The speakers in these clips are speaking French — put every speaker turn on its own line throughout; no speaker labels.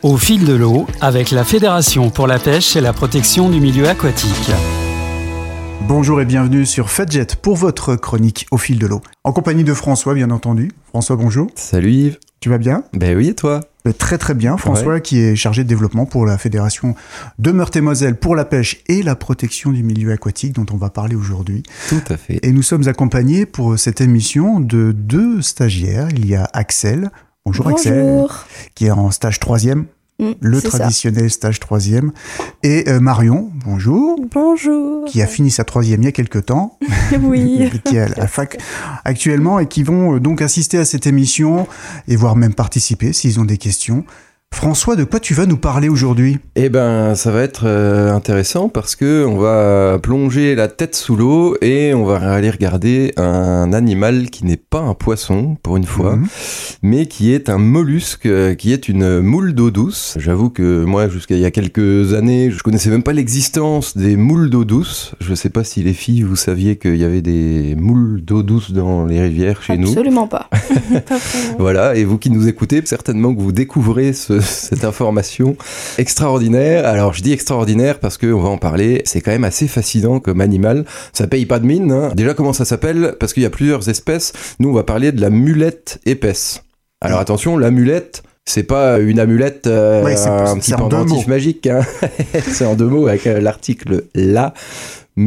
Au fil de l'eau, avec la Fédération pour la pêche et la protection du milieu aquatique.
Bonjour et bienvenue sur FedJet pour votre chronique Au fil de l'eau. En compagnie de François, bien entendu. François, bonjour.
Salut Yves.
Tu vas bien ?
Ben oui, et toi ?
Très très bien. François, qui est chargé de développement pour la Fédération de Meurthe-et-Moselle pour la pêche et la protection du milieu aquatique dont on va parler aujourd'hui.
Tout à fait.
Et nous sommes accompagnés pour cette émission de 2 stagiaires. Il y a Axel. Bonjour. Axel, qui est en stage 3e. Le traditionnel stage 3e. Et Marion, bonjour.
Bonjour.
Qui a fini sa 3e il y a quelques temps.
Oui.
Qui est à la fac actuellement et qui vont donc assister à cette émission et voire même participer s'ils ont des questions. François, de quoi tu vas nous parler aujourd'hui ?
Eh ben, ça va être intéressant parce que on va plonger la tête sous l'eau et on va aller regarder un animal qui n'est pas un poisson, pour une fois, mais qui est un mollusque, qui est une moule d'eau douce. J'avoue que moi, jusqu'à il y a quelques années, je connaissais même pas l'existence des moules d'eau douce. Je sais pas si les filles, vous saviez qu'il y avait des moules d'eau douce dans les rivières chez nous.
Absolument pas.
Voilà, et vous qui nous écoutez, certainement que vous découvrez cette information extraordinaire. Alors je dis extraordinaire parce qu'on va en parler, c'est quand même assez fascinant comme animal, ça paye pas de mine, hein. Déjà comment ça s'appelle ? Parce qu'il y a plusieurs espèces, nous on va parler de la mulette épaisse. Alors attention, la mulette, c'est pas une amulette, un petit pendentif magique, hein. C'est en 2 mots avec l'article « la mulette ».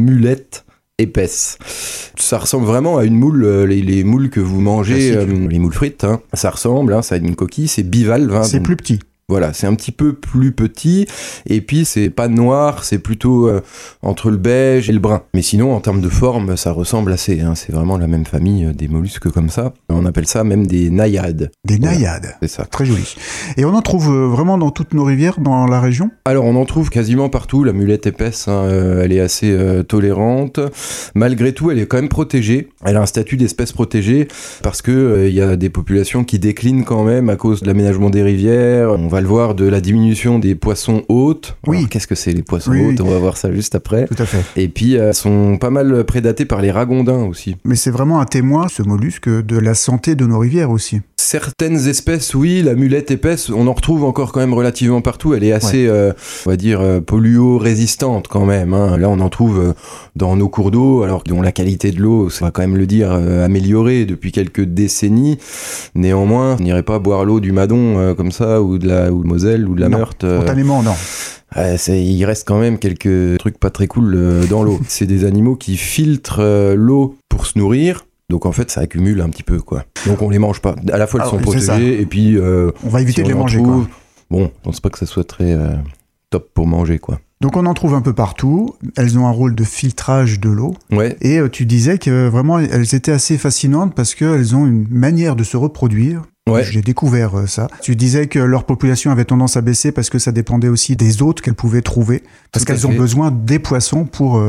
Épaisse. Ça ressemble vraiment à une moule, les moules que vous mangez, les moules frites, hein. Ça ressemble, hein, ça a une coquille, c'est bivalve. Hein,
c'est
donc,
plus petit.
Voilà, c'est un petit peu plus petit, et puis c'est pas noir, c'est plutôt entre le beige et le brun. Mais sinon, en termes de forme, ça ressemble assez, hein, c'est vraiment la même famille des mollusques comme ça. On appelle ça même des naïades.
Des naïades,
c'est ça.
Très joli. Et on en trouve vraiment dans toutes nos rivières, dans la région ?
Alors, on en trouve quasiment partout, la mulette épaisse, hein, elle est assez tolérante. Malgré tout, elle est quand même protégée. Elle a un statut d'espèce protégée, parce que y a des populations qui déclinent quand même à cause de l'aménagement des rivières. On va le voir, de la diminution des poissons hôtes.
Oui.
Alors, qu'est-ce que c'est les poissons hôtes ? On va voir ça juste après.
Tout à fait.
Et puis, sont pas mal prédatés par les ragondins aussi.
Mais c'est vraiment un témoin, ce mollusque, de la santé de nos rivières aussi.
Certaines espèces, oui, la mulette épaisse, on en retrouve encore quand même relativement partout. Elle est assez, on va dire, polluo-résistante quand même, hein. Là, on en trouve dans nos cours d'eau, alors dont la qualité de l'eau, on va quand même le dire, améliorée depuis quelques décennies. Néanmoins, on n'irait pas boire l'eau du Madon comme ça, ou de la Moselle, ou de la Meurthe.
Spontanément, non.
Il reste quand même quelques trucs pas très cool dans l'eau. C'est des animaux qui filtrent l'eau pour se nourrir. Donc en fait, ça accumule un petit peu, quoi. Donc on les mange pas. À la fois, elles sont protégées, et puis...
on va éviter de les manger, quoi.
Bon, je pense pas que ça soit très top pour manger, quoi.
Donc on en trouve un peu partout. Elles ont un rôle de filtrage de l'eau.
Ouais.
Et tu disais que vraiment, elles étaient assez fascinantes parce qu'elles ont une manière de se reproduire.
Ouais.
J'ai découvert ça. Tu disais que leur population avait tendance à baisser parce que ça dépendait aussi des hôtes qu'elles pouvaient trouver. Parce qu'elles ont besoin des poissons pour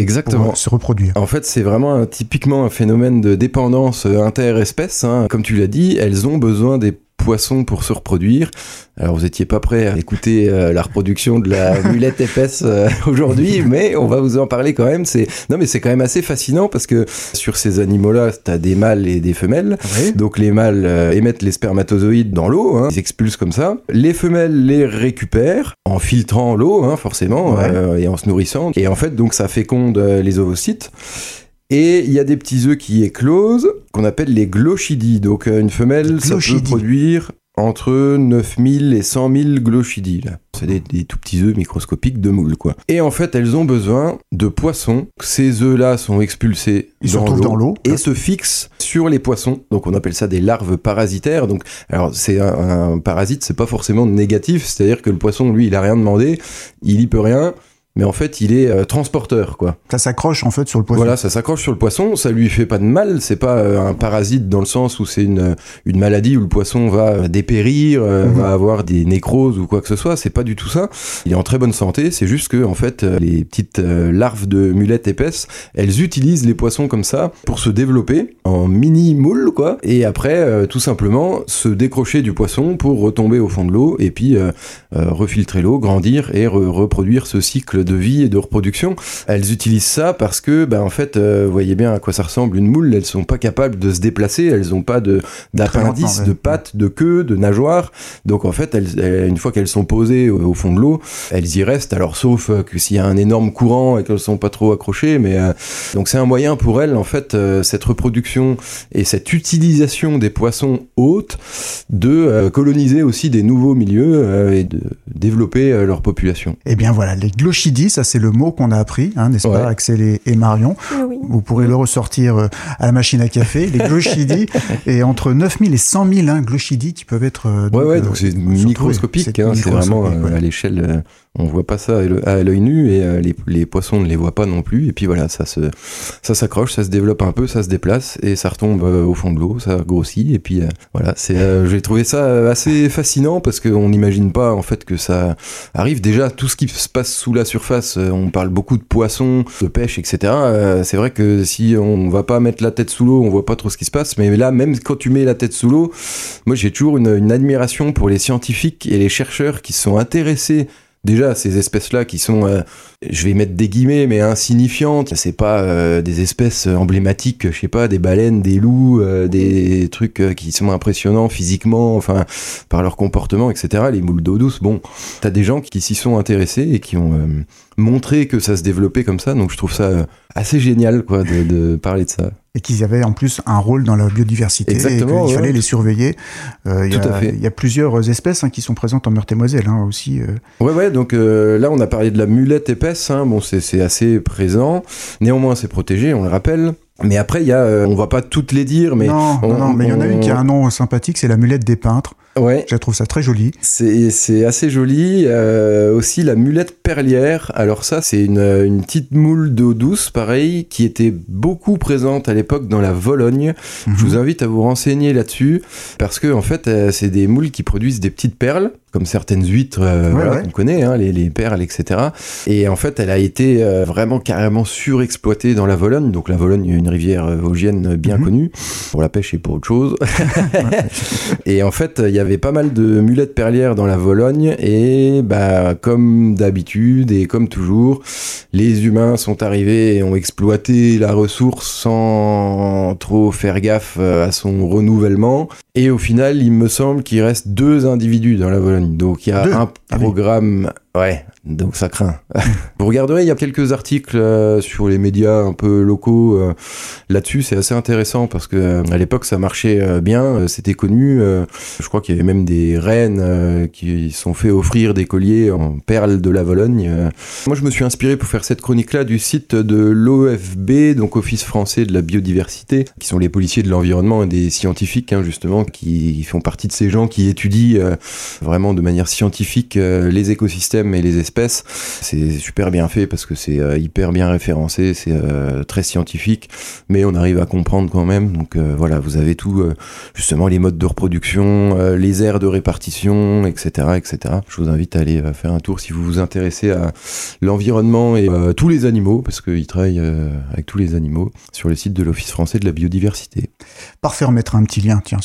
se reproduire.
En fait, c'est vraiment typiquement un phénomène de dépendance interespèce, hein. Comme tu l'as dit, elles ont besoin des poissons pour se reproduire. Alors vous étiez pas prêt à écouter la reproduction de la mulette épaisse aujourd'hui, mais on va vous en parler quand même. C'est quand même assez fascinant parce que sur ces animaux-là, t'as des mâles et des femelles. Oui. Donc les mâles émettent les spermatozoïdes dans l'eau, hein, ils expulsent comme ça. Les femelles les récupèrent en filtrant l'eau, hein, forcément, et en se nourrissant. Et en fait, donc ça féconde les ovocytes. Et il y a des petits œufs qui éclosent, qu'on appelle les glochidies. Donc une femelle, ça peut produire entre 9000 et 100 000 glochidies. Là. C'est des tout petits œufs microscopiques de moules, quoi. Et en fait, elles ont besoin de poissons. Ces œufs-là sont expulsés dans l'eau et se fixent sur les poissons. Donc on appelle ça des larves parasitaires. Donc, alors c'est un parasite, c'est pas forcément négatif. C'est-à-dire que le poisson, lui, il a rien demandé, il y peut rien. Mais en fait, il est transporteur, quoi.
Ça s'accroche, en fait, sur le poisson.
Voilà, ça s'accroche sur le poisson, ça lui fait pas de mal, c'est pas un parasite dans le sens où c'est une maladie où le poisson va dépérir, va avoir des nécroses ou quoi que ce soit, c'est pas du tout ça. Il est en très bonne santé, c'est juste que, en fait, les petites larves de mulette épaisse, elles utilisent les poissons comme ça pour se développer en mini-moules, quoi, et après, tout simplement, se décrocher du poisson pour retomber au fond de l'eau et puis refiltrer l'eau, grandir et reproduire ce cycle de vie et de reproduction. Elles utilisent ça parce que, en fait, vous voyez bien à quoi ça ressemble une moule. Elles sont pas capables de se déplacer. Elles ont pas d'appendice, de pattes, de queue, de nageoires. Donc en fait, une fois qu'elles sont posées au fond de l'eau, elles y restent. Alors sauf que s'il y a un énorme courant et qu'elles sont pas trop accrochées, mais donc c'est un moyen pour elles en fait cette reproduction et cette utilisation des poissons hôtes de coloniser aussi des nouveaux milieux et de développer leur population.
Eh bien voilà, les glochidies, ça c'est le mot qu'on a appris, n'est-ce pas, Axel et Marion.
Oui.
Vous pourrez le ressortir à la machine à café, les glochidies, et entre 9000 et 100 000 glochidies qui peuvent être...
donc c'est microscopique, c'est vraiment à l'échelle... on voit pas ça à l'œil nu et les poissons ne les voient pas non plus. Et puis voilà, ça s'accroche, ça se développe un peu, ça se déplace et ça retombe au fond de l'eau, ça grossit. Et puis voilà, j'ai trouvé ça assez fascinant parce qu'on n'imagine pas en fait que ça arrive. Déjà, tout ce qui se passe sous la surface, on parle beaucoup de poissons, de pêche, etc. C'est vrai que si on va pas mettre la tête sous l'eau, on voit pas trop ce qui se passe. Mais là, même quand tu mets la tête sous l'eau, moi j'ai toujours une admiration pour les scientifiques et les chercheurs qui sont intéressés déjà ces espèces-là qui sont, je vais mettre des guillemets, mais insignifiantes. C'est pas des espèces emblématiques, je sais pas, des baleines, des loups, des trucs qui sont impressionnants physiquement, enfin par leur comportement, etc. Les moules d'eau douce, bon, t'as des gens qui s'y sont intéressés et qui ont montré que ça se développait comme ça. Donc je trouve ça assez génial, quoi, de parler de ça.
Et qu'ils avaient en plus un rôle dans la biodiversité.
Exactement,
et qu'il fallait les surveiller. Il y a plusieurs espèces qui sont présentes en Meurthe-et-Moselle aussi.
Ouais, donc là on a parlé de la mulette épaisse, bon c'est assez présent. Néanmoins c'est protégé, on le rappelle. Mais après il y a, on va pas toutes les dire, mais...
Non, mais il y en a une qui a un nom sympathique, c'est la mulette des peintres.
Ouais.
Je trouve ça très joli.
C'est assez joli. Aussi la mulette perlière. Alors ça, c'est une petite moule d'eau douce, pareil, qui était beaucoup présente à l'époque dans la Vologne. Je vous invite à vous renseigner là-dessus, parce que en fait, c'est des moules qui produisent des petites perles, comme certaines huîtres qu'on connaît, les perles, etc. Et en fait, elle a été vraiment carrément surexploitée dans la Vologne. Donc la Vologne, une rivière vosgienne bien connue, pour la pêche et pour autre chose. Et en fait, il y avait pas mal de mulettes perlières dans la Vologne et comme d'habitude et comme toujours, les humains sont arrivés et ont exploité la ressource sans trop faire gaffe à son renouvellement. Et au final, il me semble qu'il reste 2 individus dans la Vologne. Donc il y a un programme... Ouais, donc ça craint. Vous regarderez, il y a quelques articles sur les médias un peu locaux là-dessus, c'est assez intéressant parce que à l'époque ça marchait bien, c'était connu. Je crois qu'il y avait même des reines qui sont fait offrir des colliers en perles de la Vologne. Moi je me suis inspiré pour faire cette chronique-là du site de l'OFB, donc Office français de la biodiversité, qui sont les policiers de l'environnement et des scientifiques justement, qui font partie de ces gens qui étudient vraiment de manière scientifique les écosystèmes et les espèces. C'est super bien fait parce que c'est hyper bien référencé, c'est très scientifique, mais on arrive à comprendre quand même. Donc voilà, vous avez tout, justement les modes de reproduction, les aires de répartition, etc., etc. Je vous invite à aller faire un tour si vous vous intéressez à l'environnement et tous les animaux, parce qu'ils travaillent avec tous les animaux, sur le site de l'Office français de la biodiversité.
Parfait, on mettra un petit lien, tiens,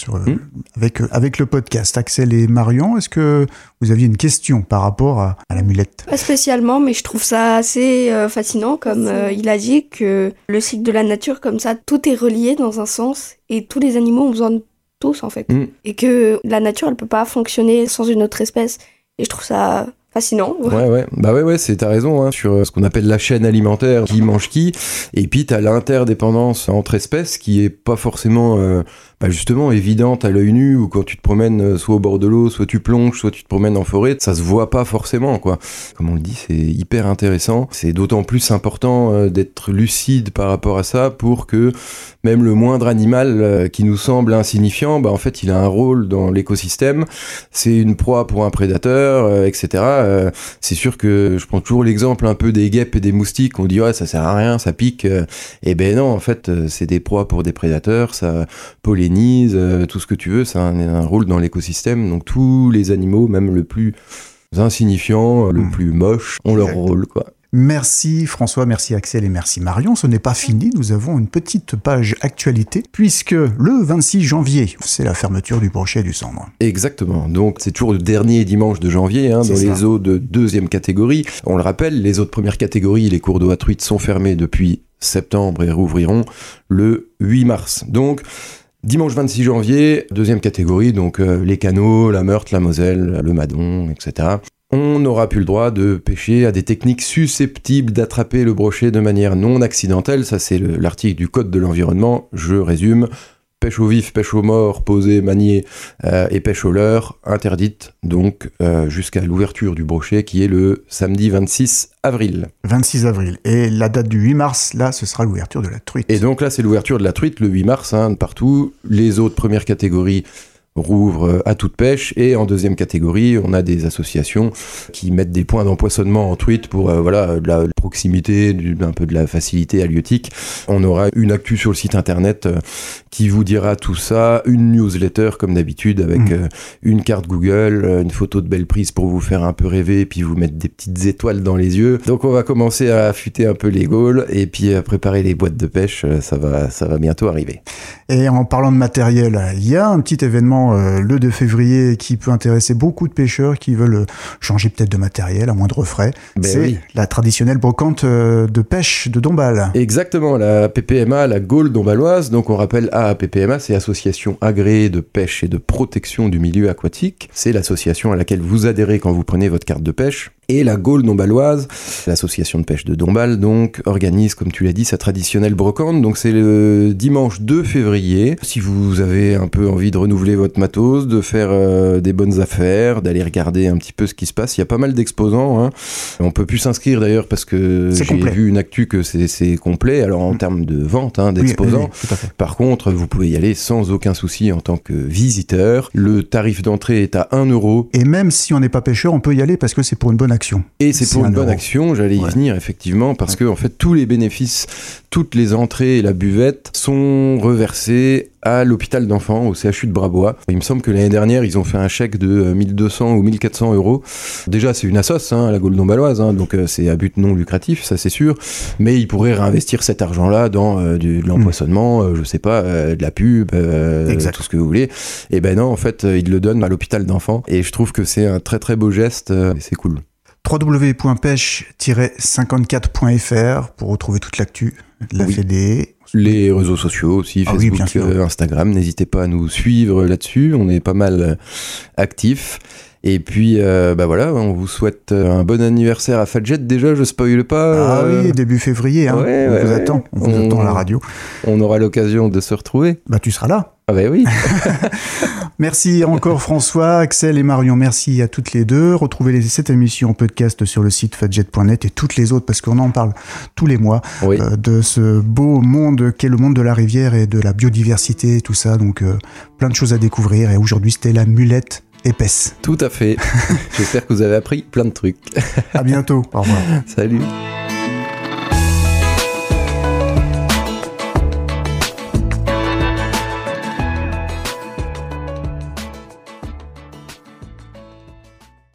avec le podcast. Axel et Marion, est-ce que vous aviez une question par rapport à la mulette?
Pas spécialement, mais je trouve ça assez fascinant, comme il a dit, que le cycle de la nature, comme ça, tout est relié dans un sens, et tous les animaux ont besoin de tous, en fait. Et que la nature, elle peut pas fonctionner sans une autre espèce. Et je trouve ça fascinant.
Ouais. T'as raison, sur ce qu'on appelle la chaîne alimentaire, qui mange qui, et puis t'as l'interdépendance entre espèces qui est pas forcément justement évidente à l'œil nu, ou quand tu te promènes soit au bord de l'eau, soit tu plonges, soit tu te promènes en forêt, ça se voit pas forcément, quoi. Comme on le dit, c'est hyper intéressant. C'est d'autant plus important d'être lucide par rapport à ça, pour que même le moindre animal qui nous semble insignifiant, en fait, il a un rôle dans l'écosystème. C'est une proie pour un prédateur, etc. C'est sûr que je prends toujours l'exemple un peu des guêpes et des moustiques. On dit ça sert à rien, ça pique. Et ben non, en fait, c'est des proies pour des prédateurs, ça pollinise, tout ce que tu veux, ça a un rôle dans l'écosystème. Donc tous les animaux, même le plus insignifiant, le plus moche, ont leur rôle, quoi.
Merci François, merci Axel et merci Marion. Ce n'est pas fini, nous avons une petite page actualité, puisque le 26 janvier, c'est la fermeture du brochet du Sambre.
Exactement, donc c'est toujours le dernier dimanche de janvier, dans les eaux de deuxième catégorie. On le rappelle, les eaux de première catégorie, les cours d'eau à truite sont fermés depuis septembre et rouvriront le 8 mars. Donc, dimanche 26 janvier, deuxième catégorie, donc les canaux, la Meurthe, la Moselle, le Madon, etc. On n'aura plus le droit de pêcher à des techniques susceptibles d'attraper le brochet de manière non accidentelle. Ça, c'est l'article du Code de l'environnement. Je résume. Pêche au vif, pêche au mort, posée, maniée et pêche au leurre, interdite donc jusqu'à l'ouverture du brochet qui est le samedi 26 avril. 26
avril. Et la date du 8 mars, là, ce sera l'ouverture de la truite.
Et donc là, c'est l'ouverture de la truite le 8 mars, partout. Les autres premières catégories rouvre à toute pêche, et en deuxième catégorie on a des associations qui mettent des points d'empoisonnement en truite pour de la proximité, un peu de la facilité halieutique. On aura une actu sur le site internet qui vous dira tout ça, une newsletter comme d'habitude avec une carte Google, une photo de belle prise pour vous faire un peu rêver, puis vous mettre des petites étoiles dans les yeux. Donc on va commencer à affûter un peu les gaules et puis à préparer les boîtes de pêche, ça va bientôt arriver.
Et en parlant de matériel, il y a un petit événement le 2 février qui peut intéresser beaucoup de pêcheurs qui veulent changer peut-être de matériel à moindre frais. C'est la traditionnelle brocante de pêche de Dombasle.
Exactement, la PPMA, la Gaule dombaloise. Donc on rappelle AAPPMA, c'est Association agréée de pêche et de protection du milieu aquatique. C'est l'association à laquelle vous adhérez quand vous prenez votre carte de pêche. Et la Gaule dombaloise, l'association de pêche de Dombasle, donc, organise, comme tu l'as dit, sa traditionnelle brocante. Donc c'est le dimanche 2 février. Si vous avez un peu envie de renouveler votre matos, de faire des bonnes affaires, d'aller regarder un petit peu ce qui se passe, il y a pas mal d'exposants. On peut plus s'inscrire d'ailleurs parce que j'ai vu une actu que c'est complet. Alors en termes de vente d'exposants,
oui, tout à fait.
Par contre, vous pouvez y aller sans aucun souci en tant que visiteur. Le tarif d'entrée est à 1 €.
Et même si on n'est pas pêcheur, on peut y aller parce que c'est pour une bonne action.
Et c'est pour une bonne action, j'allais y venir effectivement, parce que en fait tous les bénéfices, toutes les entrées et la buvette sont reversés à l'hôpital d'enfants, au CHU de Brabois. Il me semble que l'année dernière, ils ont fait un chèque de 1200 ou 1400 €. Déjà, c'est une assoce, la Gaule dombaloise, donc c'est à but non lucratif, ça c'est sûr, mais ils pourraient réinvestir cet argent-là dans de l'empoisonnement, je sais pas, de la pub, tout ce que vous voulez. Et ben non, en fait, ils le donnent à l'hôpital d'enfants, et je trouve que c'est un très très beau geste, et c'est cool.
www.pêche54.fr pour retrouver toute l'actu de la Fédé.
Les réseaux sociaux aussi, Facebook, Instagram, n'hésitez pas à nous suivre là-dessus, on est pas mal actifs. Et puis, voilà, on vous souhaite un bon anniversaire à Fadjet. Déjà, je spoile pas.
Ah oui, début février, on vous attend à la radio.
On aura l'occasion de se retrouver.
Tu seras là.
Ah oui.
Merci encore François, Axel et Marion, merci à toutes les deux. Retrouvez cette émission en podcast sur le site fadjet.net et toutes les autres, parce qu'on en parle tous les mois, de ce beau monde qu'est le monde de la rivière et de la biodiversité, tout ça. Donc plein de choses à découvrir, et aujourd'hui c'était la mulette épaisse.
Tout à fait. J'espère que vous avez appris plein de trucs.
À bientôt. Au revoir.
Salut.